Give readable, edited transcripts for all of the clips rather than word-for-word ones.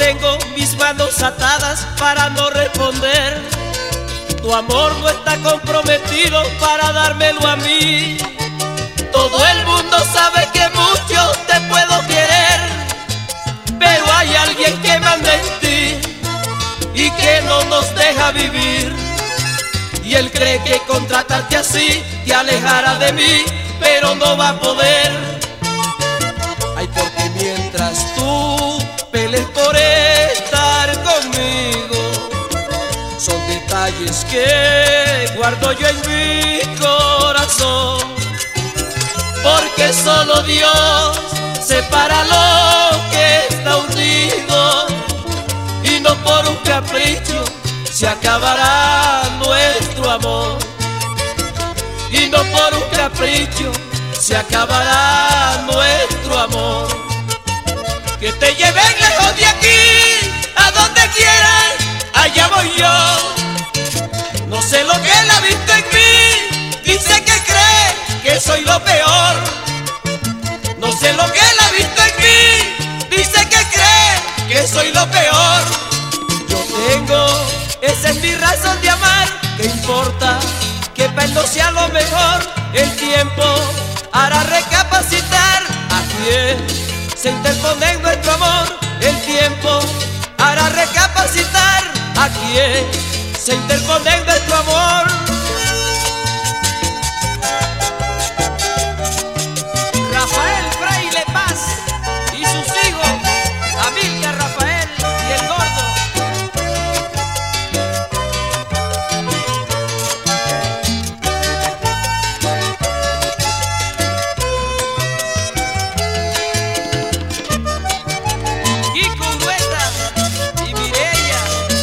tengo mis manos atadas para no responder. Tu amor no está comprometido para dármelo a mí. Todo el mundo sabe que mucho te puedo querer, pero hay alguien que manda en ti y que no nos deja vivir. Y él cree que con tratarte así te alejará de mí, pero no va a poder. Ay, porque mientras tú pelees por estar conmigo, son detalles que guardo yo en mi corazón. Porque solo Dios separa lo que está unido, y no por un capricho se acabará nuestro amor. Y no por un capricho se acabará nuestro amor. Que te lleven lejos de aquí, a donde quieran, allá voy yo. No sé lo que él ha visto en mí, dice que cree que soy lo peor. No sé lo que él ha visto en mí, dice que cree que soy lo peor. Yo tengo, esa es mi razón de amar. ¿Qué importa que para él no sea lo mejor? El tiempo hará recapacitar a quien se interpone en nuestro amor. El tiempo hará recapacitar a quien se interpone en nuestro amor. Rafael Fraile Paz y sus hijos, Amilcar, Rafael y el Gordo. Kiko Urueta y Mireya.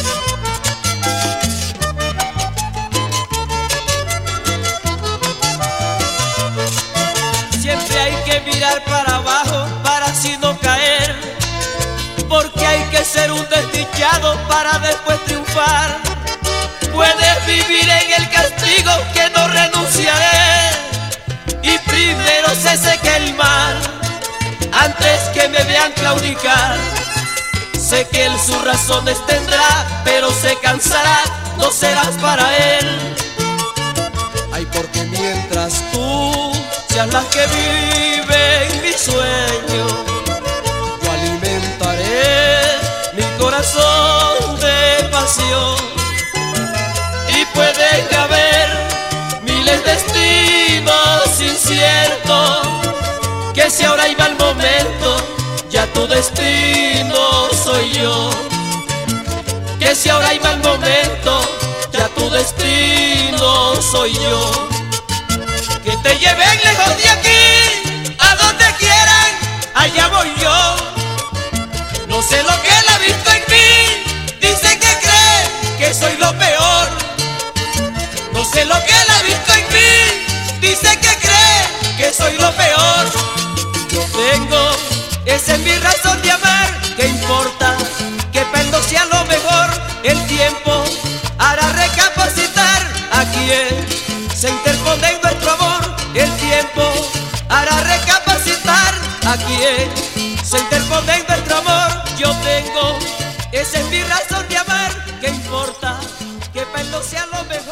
Siempre hay que mirar para abajo para así no caer, porque hay que ser un desdichado para después triunfar. Puedes vivir en el castigo que no renunciaré, y primero se seque el mal antes que me vean claudicar. Sé que él sus razones tendrá, pero se cansará, no serás para él. Ay, porque mientras tú seas la que vive en mi sueño, yo alimentaré mi corazón de pasión. Y pueden haber miles de destinos inciertos, que si ahora iba el momento, ya tu destino soy yo. Que si ahora iba el momento, ya tu destino soy yo. Que te lleven lejos de aquí, a donde quieran, allá voy yo. No sé lo que él ha visto en mí, dice que cree que soy lo peor. No sé lo que él ha visto en mí, dice que cree que soy lo peor. Yo tengo, esa es mi razón de amar. ¿Qué importa que para él no sea lo mejor? El tiempo hará recapacitar a quien se interpone en nuestro amor. El tiempo hará recapacitar a quien se interpone en nuestro amor. Yo tengo, esa es mi razón de amar. ¿Qué importa que para él no sea lo mejor?